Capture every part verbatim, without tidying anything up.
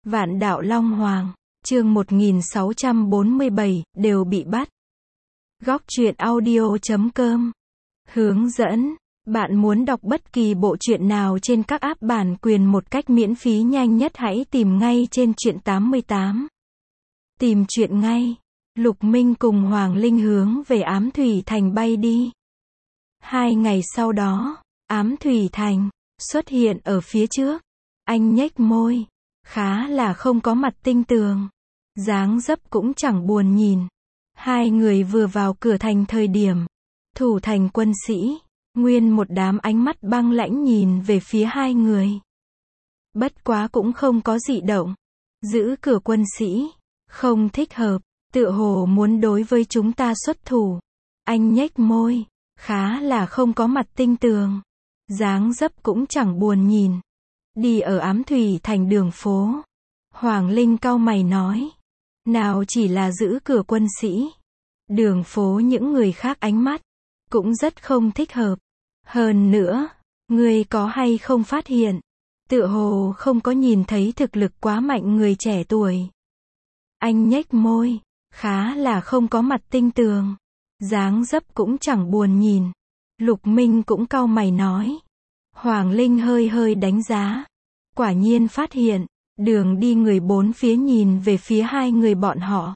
Vạn đạo Long Hoàng, chương một nghìn sáu trăm bốn mươi bảy, đều bị bắt. Góc truyện audio chấm com. Hướng dẫn, bạn muốn đọc bất kỳ bộ truyện nào trên các app bản quyền một cách miễn phí nhanh nhất hãy tìm ngay trên truyện tám mươi tám. Tìm truyện ngay. Lục Minh cùng Hoàng Linh hướng về Ám Thủy Thành bay đi. Hai ngày sau đó, Ám Thủy Thành xuất hiện ở phía trước. Anh nhếch môi, khá là không có mặt tinh tường. Dáng dấp cũng chẳng buồn nhìn. Hai người vừa vào cửa thành thời điểm, thủ thành quân sĩ, nguyên một đám ánh mắt băng lãnh nhìn về phía hai người. Bất quá cũng không có dị động. Giữ cửa quân sĩ, không thích hợp, tựa hồ muốn đối với chúng ta xuất thủ. Anh nhếch môi, khá là không có mặt tinh tường. Dáng dấp cũng chẳng buồn nhìn. Đi ở Ám Thủy Thành đường phố. Hoàng Linh cau mày nói. Nào chỉ là giữ cửa quân sĩ. Đường phố những người khác ánh mắt cũng rất không thích hợp. Hơn nữa, người có hay không phát hiện, tựa hồ không có nhìn thấy thực lực quá mạnh người trẻ tuổi. Anh nhếch môi, khá là không có mặt tinh tường. Dáng dấp cũng chẳng buồn nhìn. Lục Minh cũng cau mày nói. Hoàng Linh hơi hơi đánh giá. Quả nhiên phát hiện, đường đi người bốn phía nhìn về phía hai người bọn họ.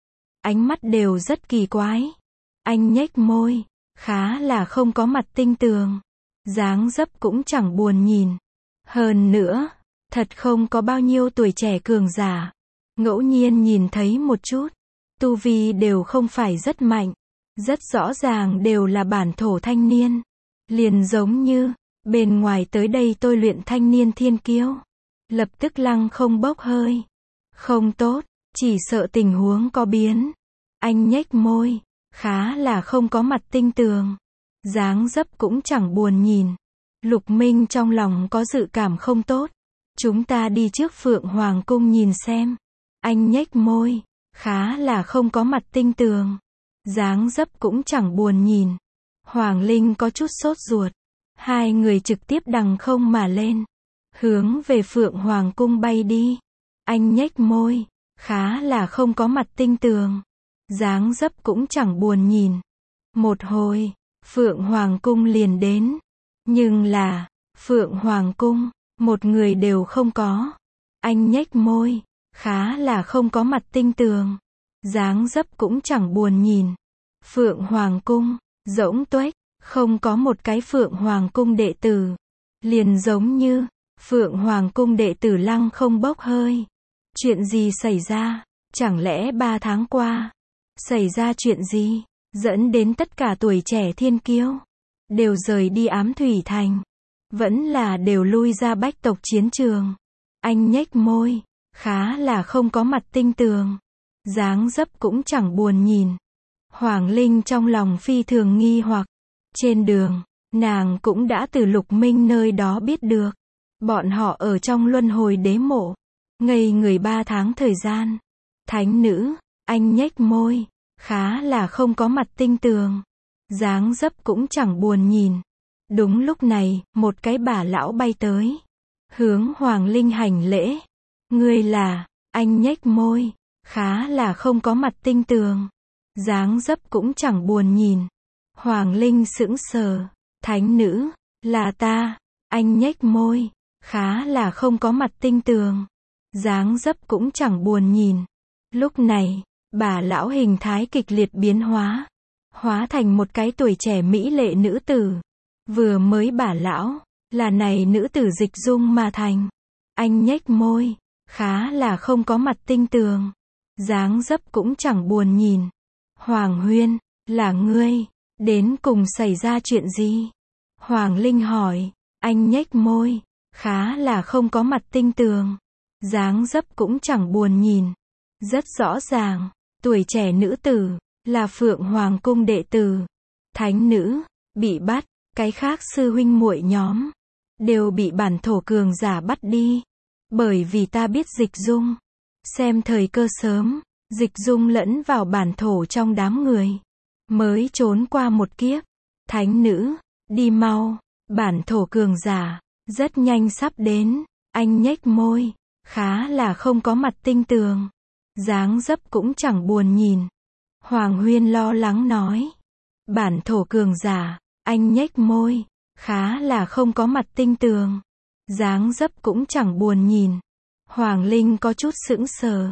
Ánh mắt đều rất kỳ quái. Anh nhếch môi, khá là không có mặt tinh tường. Dáng dấp cũng chẳng buồn nhìn. Hơn nữa, thật không có bao nhiêu tuổi trẻ cường giả. Ngẫu nhiên nhìn thấy một chút. Tu vi đều không phải rất mạnh. Rất rõ ràng đều là bản thổ thanh niên. Liền giống như, bên ngoài tới đây tôi luyện thanh niên thiên kiêu. Lập tức lăng không bốc hơi. Không tốt, chỉ sợ tình huống có biến. Anh nhếch môi, khá là không có mặt tinh tường. Dáng dấp cũng chẳng buồn nhìn. Lục Minh trong lòng có dự cảm không tốt. Chúng ta đi trước Phượng Hoàng Cung nhìn xem. Anh nhếch môi, khá là không có mặt tinh tường. Dáng dấp cũng chẳng buồn nhìn. Hoàng Linh có chút sốt ruột. Hai người trực tiếp đằng không mà lên. Hướng về Phượng Hoàng Cung bay đi. Anh nhếch môi, khá là không có mặt tinh tường. Dáng dấp cũng chẳng buồn nhìn. Một hồi, Phượng Hoàng Cung liền đến. Nhưng là, Phượng Hoàng Cung, một người đều không có. Anh nhếch môi, khá là không có mặt tinh tường. Dáng dấp cũng chẳng buồn nhìn. Phượng Hoàng Cung, rỗng tuếch, không có một cái Phượng Hoàng Cung đệ tử. Liền giống như, Phượng Hoàng Cung đệ tử lăng không bốc hơi. Chuyện gì xảy ra? Chẳng lẽ ba tháng qua, xảy ra chuyện gì, dẫn đến tất cả tuổi trẻ thiên kiêu, đều rời đi Ám Thủy Thành. Vẫn là đều lui ra bách tộc chiến trường. Anh nhếch môi, khá là không có mặt tinh tường. Dáng dấp cũng chẳng buồn nhìn. Hoàng Linh trong lòng phi thường nghi hoặc. Trên đường, nàng cũng đã từ Lục Minh nơi đó biết được. Bọn họ ở trong luân hồi đế mộ. Ngây người ba tháng thời gian. Thánh nữ, anh nhếch môi, khá là không có mặt tinh tường. Dáng dấp cũng chẳng buồn nhìn. Đúng lúc này, một cái bà lão bay tới. Hướng Hoàng Linh hành lễ. Ngươi là, anh nhếch môi, khá là không có mặt tinh tường. Dáng dấp cũng chẳng buồn nhìn. Hoàng Linh sững sờ. Thánh nữ, là ta. Anh nhếch môi, khá là không có mặt tinh tường. Dáng dấp cũng chẳng buồn nhìn. Lúc này, bà lão hình thái kịch liệt biến hóa. Hóa thành một cái tuổi trẻ mỹ lệ nữ tử. Vừa mới bà lão, là này nữ tử dịch dung mà thành. Anh nhếch môi, khá là không có mặt tinh tường. Dáng dấp cũng chẳng buồn nhìn. Hoàng Huyên, là ngươi, đến cùng xảy ra chuyện gì? Hoàng Linh hỏi. Anh nhếch môi, khá là không có mặt tinh tường. Dáng dấp cũng chẳng buồn nhìn. Rất rõ ràng, tuổi trẻ nữ tử, là Phượng Hoàng Cung đệ tử. Thánh nữ, bị bắt, cái khác sư huynh muội nhóm, đều bị bản thổ cường giả bắt đi. Bởi vì ta biết dịch dung. Xem thời cơ sớm, dịch dung lẫn vào bản thổ trong đám người. Mới trốn qua một kiếp. Thánh nữ, đi mau, bản thổ cường giả, rất nhanh sắp đến. Anh nhếch môi, khá là không có mặt tinh tường. Dáng dấp cũng chẳng buồn nhìn. Hoàng Huyên lo lắng nói. Bản thổ cường giả, anh nhếch môi, khá là không có mặt tinh tường. Dáng dấp cũng chẳng buồn nhìn. Hoàng Linh có chút sững sờ.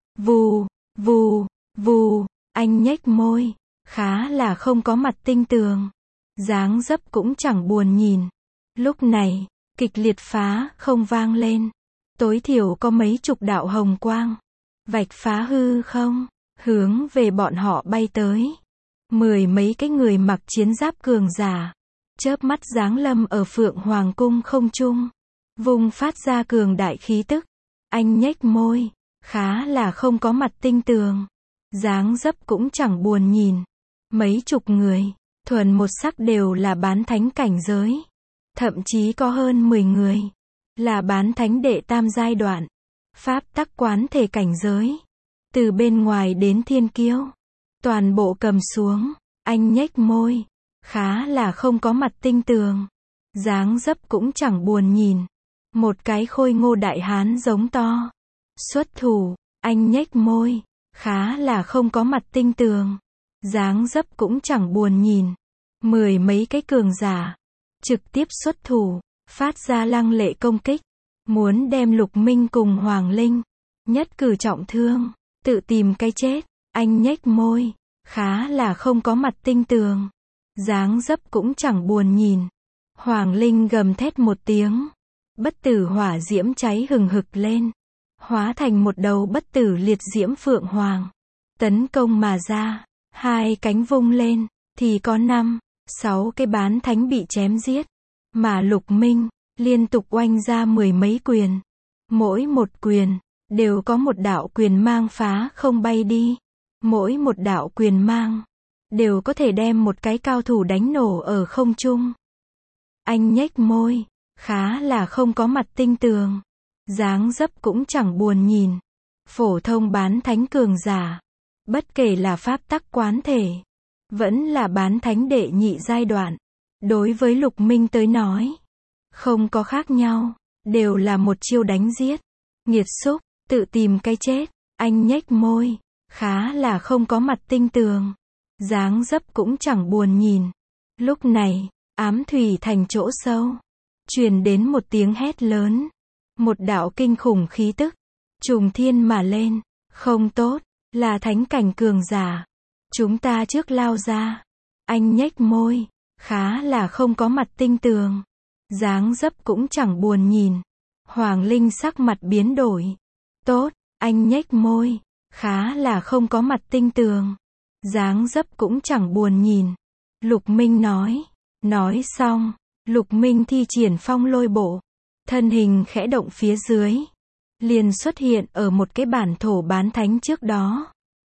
Vù, vù, vù, anh nhếch môi, khá là không có mặt tinh tường. Dáng dấp cũng chẳng buồn nhìn. Lúc này, kịch liệt phá không vang lên. Tối thiểu có mấy chục đạo hồng quang. Vạch phá hư không, hướng về bọn họ bay tới. Mười mấy cái người mặc chiến giáp cường giả. Chớp mắt giáng lâm ở Phượng Hoàng cung không trung. Vùng phát ra cường đại khí tức. Anh nhếch môi, khá là không có mặt tinh tường. Dáng dấp cũng chẳng buồn nhìn. Mấy chục người, thuần một sắc đều là bán thánh cảnh giới. Thậm chí có hơn mười người, là bán thánh đệ tam giai đoạn. Pháp tắc quán thể cảnh giới. Từ bên ngoài đến thiên kiêu. Toàn bộ cầm xuống, anh nhếch môi. Khá là không có mặt tinh tường. Dáng dấp cũng chẳng buồn nhìn. Một cái khôi ngô đại hán giống to. Xuất thủ, anh nhếch môi. Khá là không có mặt tinh tường. Dáng dấp cũng chẳng buồn nhìn. Mười mấy cái cường giả. Trực tiếp xuất thủ. Phát ra lăng lệ công kích. Muốn đem Lục Minh cùng Hoàng Linh. Nhất cử trọng thương. Tự tìm cái chết. Anh nhếch môi. Khá là không có mặt tinh tường. Dáng dấp cũng chẳng buồn nhìn. Hoàng Linh gầm thét một tiếng. Bất tử hỏa diễm cháy hừng hực lên. Hóa thành một đầu bất tử liệt diễm phượng hoàng. Tấn công mà ra. Hai cánh vung lên. Thì có năm, sáu cái bán thánh bị chém giết. Mà Lục Minh, liên tục oanh ra mười mấy quyền. Mỗi một quyền, đều có một đạo quyền mang phá không bay đi. Mỗi một đạo quyền mang, đều có thể đem một cái cao thủ đánh nổ ở không trung. Anh nhếch môi, khá là không có mặt tinh tường. Dáng dấp cũng chẳng buồn nhìn. Phổ thông bán thánh cường giả. Bất kể là pháp tắc quán thể. Vẫn là bán thánh đệ nhị giai đoạn. Đối với Lục Minh tới nói. Không có khác nhau. Đều là một chiêu đánh giết. Nghiệt xúc, tự tìm cái chết. Anh nhếch môi. Khá là không có mặt tinh tường. Dáng dấp cũng chẳng buồn nhìn. Lúc này, ám thủy thành chỗ sâu. Truyền đến một tiếng hét lớn. Một đạo kinh khủng khí tức. Trùng thiên mà lên. Không tốt, là thánh cảnh cường giả. Chúng ta trước lao ra. Anh nhếch môi. Khá là không có mặt tinh tường. Dáng dấp cũng chẳng buồn nhìn. Hoàng Linh sắc mặt biến đổi. Tốt, anh nhếch môi. Khá là không có mặt tinh tường. Dáng dấp cũng chẳng buồn nhìn. Lục Minh nói. Nói xong, Lục Minh thi triển phong lôi bộ. Thân hình khẽ động phía dưới. Liền xuất hiện ở một cái bản thổ bán thánh trước đó.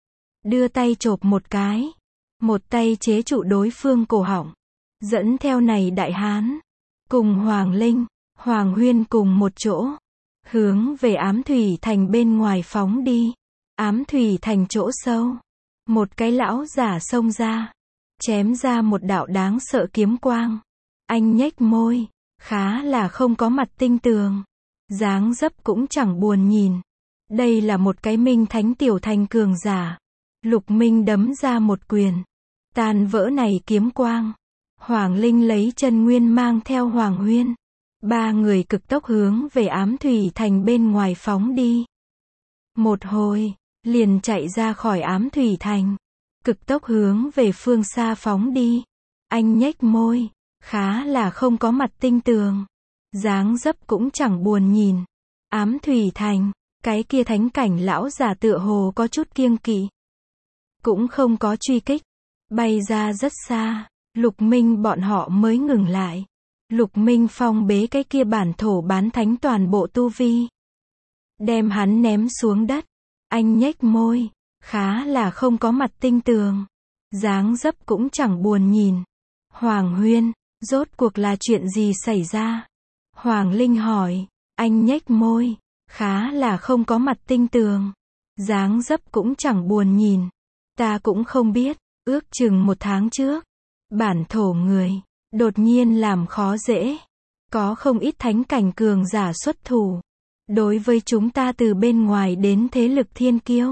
Đưa tay chộp một cái. Một tay chế trụ đối phương cổ họng. Dẫn theo này đại hán. Cùng Hoàng Linh, Hoàng Huyên cùng một chỗ. Hướng về ám thủy thành bên ngoài phóng đi. Ám thủy thành chỗ sâu. Một cái lão giả xông ra. Chém ra một đạo đáng sợ kiếm quang. Anh nhếch môi. Khá là không có mặt tinh tường. Dáng dấp cũng chẳng buồn nhìn. Đây là một cái minh thánh tiểu thành cường giả. Lục Minh đấm ra một quyền. Tan vỡ này kiếm quang. Hoàng Linh lấy chân nguyên mang theo Hoàng Huyên. Ba người cực tốc hướng về ám thủy thành bên ngoài phóng đi. Một hồi, liền chạy ra khỏi ám thủy thành. Cực tốc hướng về phương xa phóng đi. Anh nhếch môi. Khá là không có mặt tinh tường. Dáng dấp cũng chẳng buồn nhìn. Ám thủy thành. Cái kia thánh cảnh lão giả tựa hồ có chút kiêng kỵ. Cũng không có truy kích. Bay ra rất xa. Lục Minh bọn họ mới ngừng lại. Lục Minh phong bế cái kia bản thổ bán thánh toàn bộ tu vi. Đem hắn ném xuống đất. Anh nhếch môi. Khá là không có mặt tinh tường. Dáng dấp cũng chẳng buồn nhìn. Hoàng Huyên, rốt cuộc là chuyện gì xảy ra? Hoàng Linh hỏi. Anh nhếch môi. Khá là không có mặt tinh tường. Dáng dấp cũng chẳng buồn nhìn. Ta cũng không biết. Ước chừng một tháng trước. Bản thổ người. Đột nhiên làm khó dễ. Có không ít thánh cảnh cường giả xuất thủ. Đối với chúng ta từ bên ngoài đến thế lực thiên kiêu.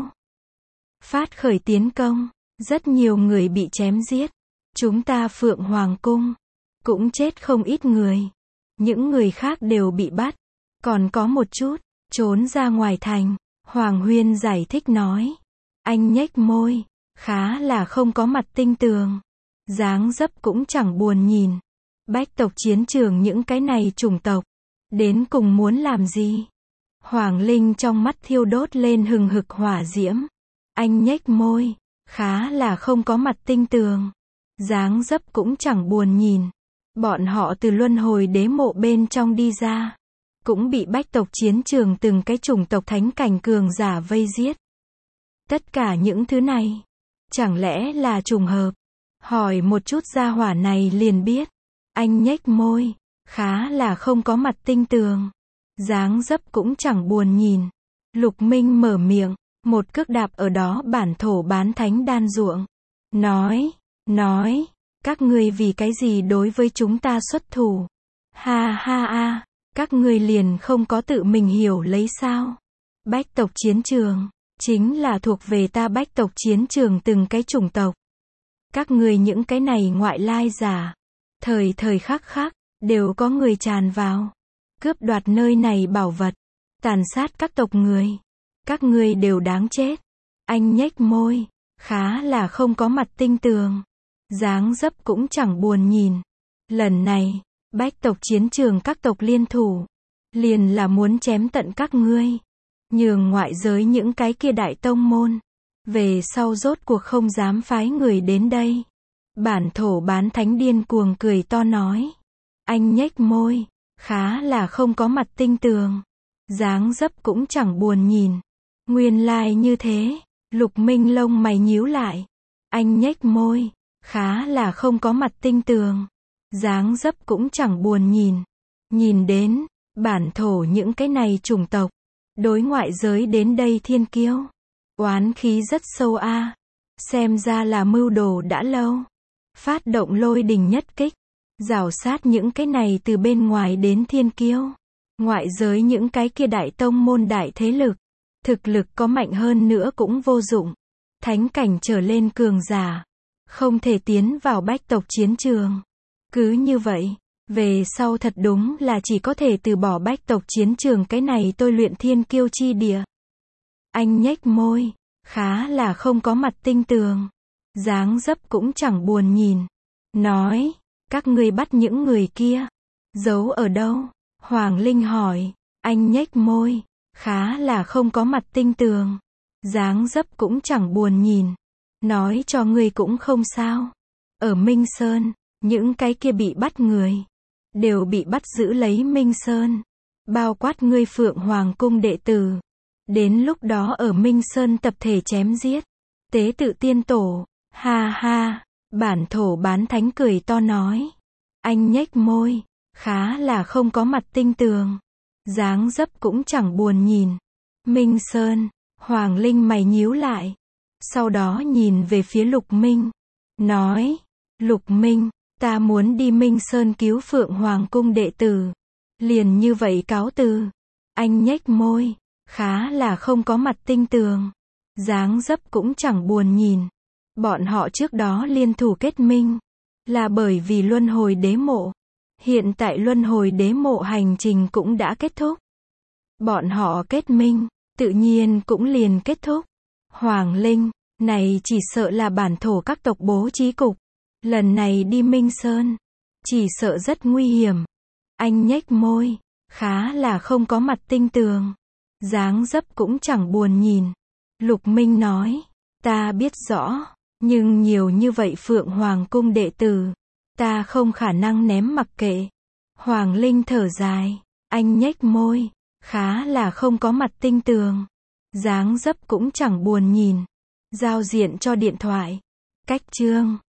Phát khởi tiến công, rất nhiều người bị chém giết. Chúng ta Phượng Hoàng Cung, cũng chết không ít người. Những người khác đều bị bắt. Còn có một chút, trốn ra ngoài thành. Hoàng Huyên giải thích nói. Anh nhếch môi, khá là không có mặt tinh tường. Dáng dấp cũng chẳng buồn nhìn. Bách tộc chiến trường những cái này chủng tộc. Đến cùng muốn làm gì? Hoàng Linh trong mắt thiêu đốt lên hừng hực hỏa diễm. Anh nhếch môi, khá là không có mặt tinh tường. Dáng dấp cũng chẳng buồn nhìn. Bọn họ từ luân hồi đế mộ bên trong đi ra. Cũng bị bách tộc chiến trường từng cái chủng tộc thánh cảnh cường giả vây giết. Tất cả những thứ này, chẳng lẽ là trùng hợp? Hỏi một chút gia hỏa này liền biết. Anh nhếch môi, khá là không có mặt tinh tường. Dáng dấp cũng chẳng buồn nhìn. Lục Minh mở miệng, một cước đạp ở đó bản thổ bán thánh đan ruộng. Nói, nói, các ngươi vì cái gì đối với chúng ta xuất thủ? Ha ha ha, các ngươi liền không có tự mình hiểu lấy sao? Bách tộc chiến trường, chính là thuộc về ta bách tộc chiến trường từng cái chủng tộc. Các ngươi những cái này ngoại lai giả, thời thời khắc khắc, đều có người tràn vào. Cướp đoạt nơi này bảo vật, tàn sát các tộc người. Các ngươi đều đáng chết. Anh nhếch môi, khá là không có mặt tinh tường. Dáng dấp cũng chẳng buồn nhìn. Lần này, bách tộc chiến trường các tộc liên thủ. Liền là muốn chém tận các ngươi. Nhường ngoại giới những cái kia đại tông môn. Về sau rốt cuộc không dám phái người đến đây. Bản thổ bán thánh điên cuồng cười to nói. Anh nhếch môi, khá là không có mặt tinh tường. Dáng dấp cũng chẳng buồn nhìn. Nguyên lai như thế. Lục Minh lông mày nhíu lại. Anh nhếch môi, khá là không có mặt tinh tường. Dáng dấp cũng chẳng buồn nhìn. Nhìn đến, bản thổ những cái này chủng tộc. Đối ngoại giới đến đây thiên kiêu. Oán khí rất sâu a. À. Xem ra là mưu đồ đã lâu. Phát động lôi đình nhất kích. Rào sát những cái này từ bên ngoài đến thiên kiêu. Ngoại giới những cái kia đại tông môn đại thế lực. Thực lực có mạnh hơn nữa cũng vô dụng. Thánh cảnh trở lên cường giả. Không thể tiến vào bách tộc chiến trường. Cứ như vậy, về sau thật đúng là chỉ có thể từ bỏ bách tộc chiến trường cái này tôi luyện thiên kiêu chi địa. Anh nhếch môi, khá là không có mặt tinh tường. Dáng dấp cũng chẳng buồn nhìn. Nói, các ngươi bắt những người kia. Giấu ở đâu? Hoàng Linh hỏi. Anh nhếch môi, khá là không có mặt tinh tường. Dáng dấp cũng chẳng buồn nhìn. Nói cho ngươi cũng không sao. Ở Minh Sơn, những cái kia bị bắt người. Đều bị bắt giữ lấy Minh Sơn. Bao quát ngươi Phượng Hoàng Cung đệ tử. Đến lúc đó ở Minh Sơn tập thể chém giết. Tế tự tiên tổ. Ha ha. Bản thổ bán thánh cười to nói. Anh nhếch môi. Khá là không có mặt tinh tường. Dáng dấp cũng chẳng buồn nhìn. Minh Sơn. Hoàng Linh mày nhíu lại. Sau đó nhìn về phía Lục Minh. Nói. Lục Minh, ta muốn đi Minh Sơn cứu Phượng Hoàng Cung đệ tử. Liền như vậy cáo từ. Anh nhếch môi. Khá là không có mặt tinh tường. Dáng dấp cũng chẳng buồn nhìn. Bọn họ trước đó liên thủ kết minh. Là bởi vì luân hồi đế mộ. Hiện tại luân hồi đế mộ hành trình cũng đã kết thúc. Bọn họ kết minh, tự nhiên cũng liền kết thúc. Hoàng Linh, này chỉ sợ là bản thổ các tộc bố trí cục. Lần này đi Minh Sơn, chỉ sợ rất nguy hiểm. Anh nhếch môi, khá là không có mặt tinh tường. Dáng dấp cũng chẳng buồn nhìn. Lục Minh nói, ta biết rõ, nhưng nhiều như vậy Phượng Hoàng Cung đệ tử, ta không khả năng ném mặc kệ. Hoàng Linh thở dài, anh nhếch môi, khá là không có mặt tinh tường. Dáng dấp cũng chẳng buồn nhìn. Giao diện cho điện thoại. Cách chương